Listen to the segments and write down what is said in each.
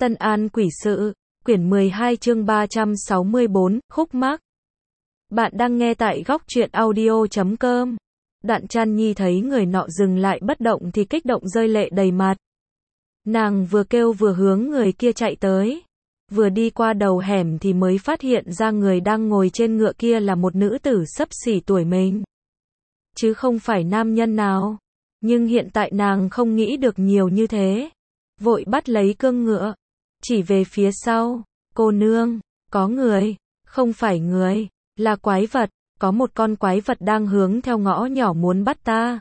Tân An quỷ sự, quyển 12 chương 364, khúc mắc. Bạn đang nghe tại góc truyện audio.com. Đặng Trăn Nhi thấy người nọ dừng lại bất động thì kích động rơi lệ đầy mặt. Nàng vừa kêu vừa hướng người kia chạy tới. Vừa đi qua đầu hẻm thì mới phát hiện ra người đang ngồi trên ngựa kia là một nữ tử xấp xỉ tuổi mình. Chứ không phải nam nhân nào. Nhưng hiện tại nàng không nghĩ được nhiều như thế. Vội bắt lấy cương ngựa. Chỉ về phía sau. Cô nương, có người. Không phải người, là quái vật. Có một con quái vật đang hướng theo ngõ nhỏ muốn bắt ta.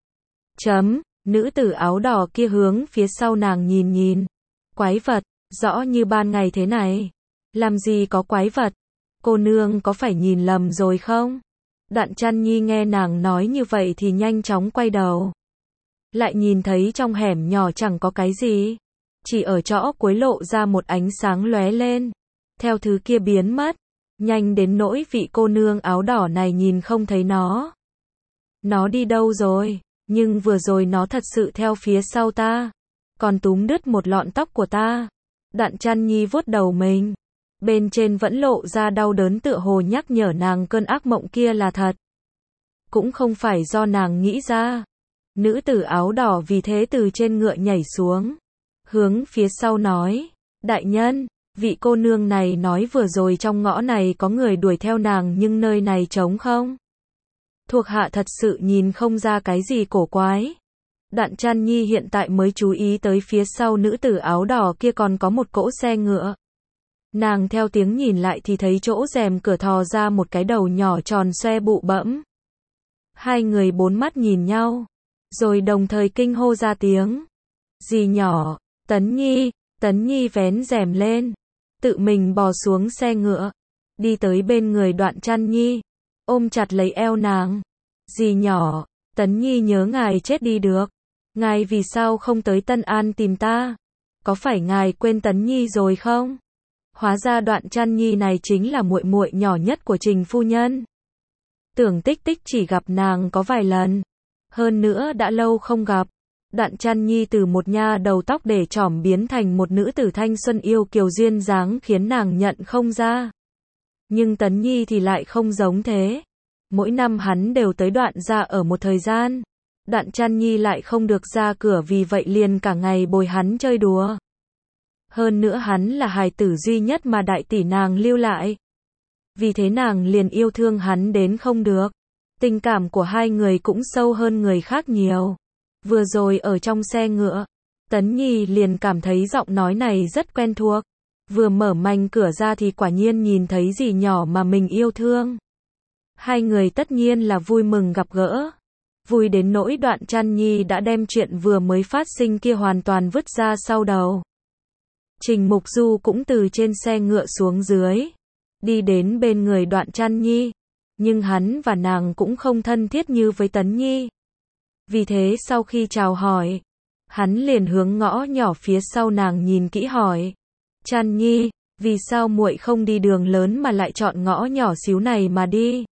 Nữ tử áo đỏ kia hướng phía sau nàng nhìn. Quái vật, rõ như ban ngày thế này. Làm gì có quái vật? Cô nương có phải nhìn lầm rồi không? Đặng Trăn Nhi nghe nàng nói như vậy thì nhanh chóng quay đầu. Lại nhìn thấy trong hẻm nhỏ chẳng có cái gì. Chỉ ở chỗ cuối lộ ra một ánh sáng lóe lên. Theo thứ kia biến mất. Nhanh đến nỗi vị cô nương áo đỏ này nhìn không thấy nó. Nó đi đâu rồi? Nhưng vừa rồi nó thật sự theo phía sau ta. Còn túm đứt một lọn tóc của ta. Đặng Trăn Nhi vuốt đầu mình. Bên trên vẫn lộ ra đau đớn tựa hồ nhắc nhở nàng cơn ác mộng kia là thật. Cũng không phải do nàng nghĩ ra. Nữ tử áo đỏ vì thế từ trên ngựa nhảy xuống. Hướng phía sau nói. Đại nhân, vị cô nương này nói vừa rồi trong ngõ này có người đuổi theo nàng nhưng nơi này trống không? Thuộc hạ thật sự nhìn không ra cái gì cổ quái. Đặng Trăn Nhi hiện tại mới chú ý tới phía sau nữ tử áo đỏ kia còn có một cỗ xe ngựa. Nàng theo tiếng nhìn lại thì thấy chỗ rèm cửa thò ra một cái đầu nhỏ tròn xoe bụ bẫm. Hai người bốn mắt nhìn nhau. Rồi đồng thời kinh hô ra tiếng. Dì nhỏ, Tấn Nhi vén rèm lên. Tự mình bò xuống xe ngựa. Đi tới bên người Đặng Trăn Nhi. Ôm chặt lấy eo nàng. Dì nhỏ, Tấn Nhi nhớ ngài chết đi được. Ngài vì sao không tới Tân An tìm ta? Có phải ngài quên Tấn Nhi rồi không? Hóa ra Đặng Trăn Nhi này chính là muội muội nhỏ nhất của Trình phu nhân. Tưởng Tích Tích chỉ gặp nàng có vài lần. Hơn nữa đã lâu không gặp. Đặng Trăn Nhi từ một nha đầu tóc để trỏm biến thành một nữ tử thanh xuân yêu kiều duyên dáng khiến nàng nhận không ra. Nhưng Tấn Nhi thì lại không giống thế. Mỗi năm hắn đều tới Đoạn gia ở một thời gian. Đặng Trăn Nhi lại không được ra cửa vì vậy liền cả ngày bồi hắn chơi đùa. Hơn nữa hắn là hài tử duy nhất mà đại tỷ nàng lưu lại. Vì thế nàng liền yêu thương hắn đến không được. Tình cảm của hai người cũng sâu hơn người khác nhiều. Vừa rồi ở trong xe ngựa, Tấn Nhi liền cảm thấy giọng nói này rất quen thuộc. Vừa mở mành cửa ra thì quả nhiên nhìn thấy dì nhỏ mà mình yêu thương. Hai người tất nhiên là vui mừng gặp gỡ. Vui đến nỗi Đặng Trăn Nhi đã đem chuyện vừa mới phát sinh kia hoàn toàn vứt ra sau đầu. Trình Mục Du cũng từ trên xe ngựa xuống dưới. Đi đến bên người Đặng Trăn Nhi. Nhưng hắn và nàng cũng không thân thiết như với Tấn Nhi. Vì thế sau khi chào hỏi, hắn liền hướng ngõ nhỏ phía sau nàng nhìn kỹ hỏi. Trăn Nhi, vì sao muội không đi đường lớn mà lại chọn ngõ nhỏ xíu này mà đi?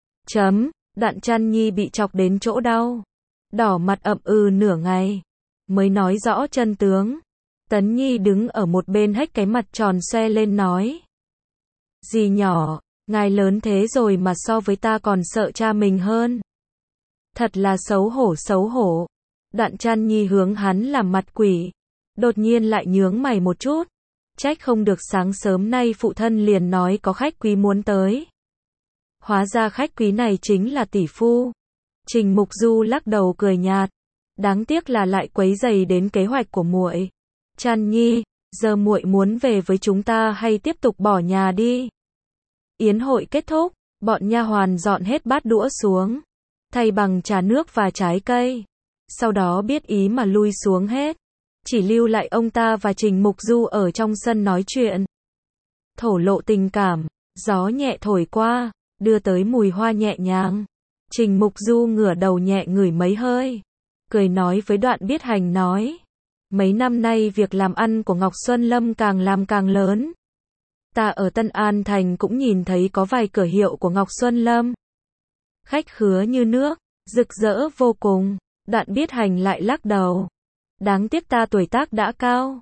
Đặng Trăn Nhi bị chọc đến chỗ đau. Đỏ mặt ậm nửa ngày. Mới nói rõ chân tướng. Tấn Nhi đứng ở một bên hếch cái mặt tròn xoe lên nói. Dì nhỏ, ngài lớn thế rồi mà so với ta còn sợ cha mình hơn. Thật là xấu hổ. Đặng Trăn Nhi hướng hắn làm mặt quỷ. Đột nhiên lại nhướng mày một chút. Trách không được sáng sớm nay phụ thân liền nói có khách quý muốn tới. Hóa ra khách quý này chính là tỷ phu. Trình Mục Du lắc đầu cười nhạt. Đáng tiếc là lại quấy rầy đến kế hoạch của muội. Trăn Nhi, giờ muội muốn về với chúng ta hay tiếp tục bỏ nhà đi? Yến hội kết thúc, bọn nha hoàn dọn hết bát đũa xuống, thay bằng trà nước và trái cây. Sau đó biết ý mà lui xuống hết. Chỉ lưu lại ông ta và Trình Mục Du ở trong sân nói chuyện. Thổ lộ tình cảm, gió nhẹ thổi qua, đưa tới mùi hoa nhẹ nhàng. Trình Mục Du ngửa đầu nhẹ ngửi mấy hơi. Cười nói với Đoạn Biết Hành nói. Mấy năm nay việc làm ăn của Ngọc Xuân Lâm càng làm càng lớn. Ta ở Tân An Thành cũng nhìn thấy có vài cửa hiệu của Ngọc Xuân Lâm. Khách khứa như nước, rực rỡ vô cùng. Đoạn Biết Hành lại lắc đầu. Đáng tiếc ta tuổi tác đã cao.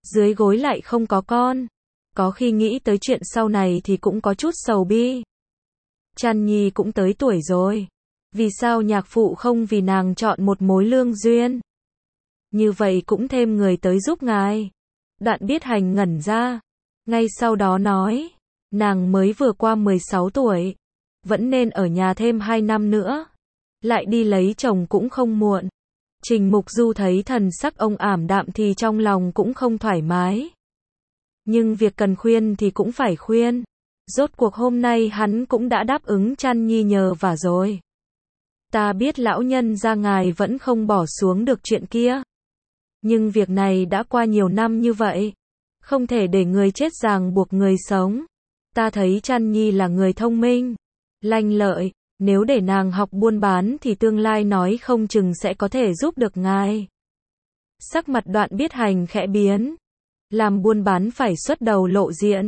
dưới gối lại không có con. Có khi nghĩ tới chuyện sau này thì cũng có chút sầu bi. Trăn Nhi cũng tới tuổi rồi. Vì sao nhạc phụ không vì nàng chọn một mối lương duyên? Như vậy cũng thêm người tới giúp ngài. Đoạn Biết Hành ngẩn ra. Ngay sau đó nói. Nàng mới vừa qua 16 tuổi. Vẫn nên ở nhà thêm 2 năm nữa. Lại đi lấy chồng cũng không muộn. Trình Mục Du thấy thần sắc ông ảm đạm thì trong lòng cũng không thoải mái. Nhưng việc cần khuyên thì cũng phải khuyên. Rốt cuộc hôm nay hắn cũng đã đáp ứng Trăn Nhi nhờ vả rồi. Ta biết lão nhân gia ngài vẫn không bỏ xuống được chuyện kia. Nhưng việc này đã qua nhiều năm như vậy. Không thể để người chết ràng buộc người sống. Ta thấy Trăn Nhi là người thông minh, lanh lợi. Nếu để nàng học buôn bán thì tương lai nói không chừng sẽ có thể giúp được ngài. Sắc mặt Đoạn Biết Hành khẽ biến. Làm buôn bán phải xuất đầu lộ diện.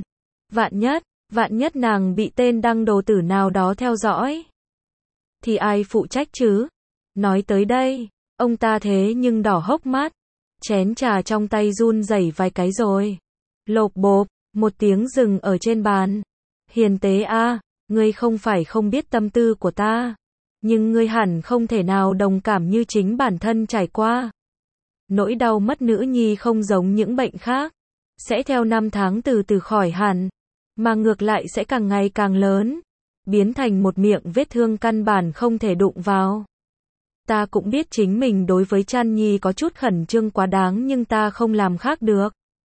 Vạn nhất nàng bị tên đăng đồ tử nào đó theo dõi. Thì ai phụ trách chứ? Nói tới đây, ông ta thế nhưng đỏ hốc mắt. Chén trà trong tay run rẩy vài cái rồi. Lộp bộp, một tiếng dừng ở trên bàn. Hiền Tế a, ngươi không phải không biết tâm tư của ta. Nhưng ngươi hẳn không thể nào đồng cảm như chính bản thân trải qua. Nỗi đau mất nữ nhi không giống những bệnh khác. Sẽ theo năm tháng từ từ khỏi hẳn. Mà ngược lại sẽ càng ngày càng lớn. Biến thành một miệng vết thương căn bản không thể đụng vào. Ta cũng biết chính mình đối với Trăn Nhi có chút khẩn trương quá đáng nhưng ta không làm khác được.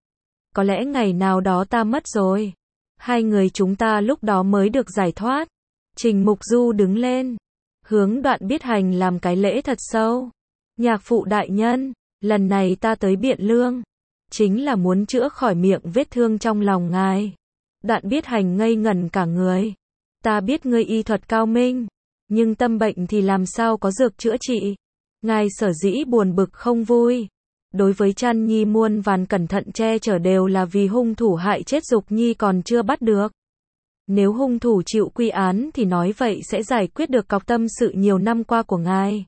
Có lẽ ngày nào đó ta mất rồi. Hai người chúng ta lúc đó mới được giải thoát. Trình Mục Du đứng lên. Hướng Đoạn Biết Hành làm cái lễ thật sâu. Nhạc phụ đại nhân, lần này ta tới Biện Lương. Chính là muốn chữa khỏi miệng vết thương trong lòng ngài. Đoạn Biết Hành ngây ngẩn cả người. Ta biết ngươi y thuật cao minh. Nhưng tâm bệnh thì làm sao có dược chữa trị. Ngài sở dĩ buồn bực không vui. Đối với Trăn Nhi muôn vàn cẩn thận che chở đều là vì hung thủ hại chết Dục Nhi còn chưa bắt được. Nếu hung thủ chịu quy án thì nói vậy sẽ giải quyết được cọc tâm sự nhiều năm qua của ngài.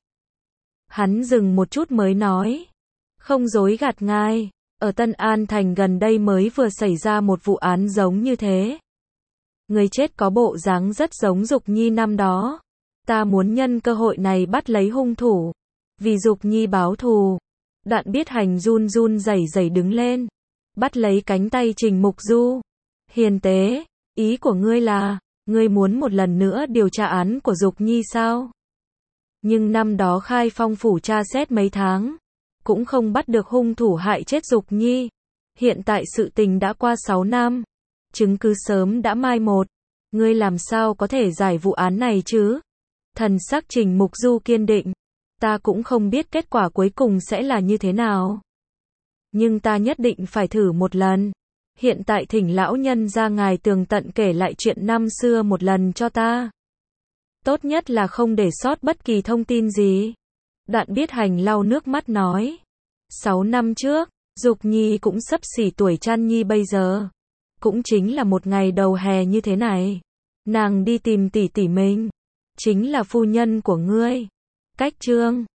Hắn dừng một chút mới nói. Không dối gạt ngài. Ở Tân An Thành gần đây mới vừa xảy ra một vụ án giống như thế. Người chết có bộ dáng rất giống Dục Nhi năm đó. Ta muốn nhân cơ hội này bắt lấy hung thủ. Vì Dục Nhi báo thù. Đoạn Biết Hành run run rẩy rẩy đứng lên. Bắt lấy cánh tay Trình Mục Du. Hiền Tế, ý của ngươi là, ngươi muốn một lần nữa điều tra án của Dục Nhi sao? Nhưng năm đó Khai Phong phủ tra xét mấy tháng. Cũng không bắt được hung thủ hại chết Dục Nhi. Hiện tại sự tình đã qua 6 năm. Chứng cứ sớm đã mai một. Ngươi làm sao có thể giải vụ án này chứ? Thần sắc Trình Mục Du kiên định. Ta cũng không biết kết quả cuối cùng sẽ là như thế nào. Nhưng ta nhất định phải thử một lần. Hiện tại thỉnh lão nhân ra ngài tường tận kể lại chuyện năm xưa một lần cho ta. Tốt nhất là không để sót bất kỳ thông tin gì. Đoạn Biết Hành lau nước mắt nói. 6 năm trước, Dục Nhi cũng xấp xỉ tuổi Trăn Nhi bây giờ. Cũng chính là một ngày đầu hè như thế này. Nàng đi tìm tỷ tỷ mình. Chính là phu nhân của ngươi. Cách chương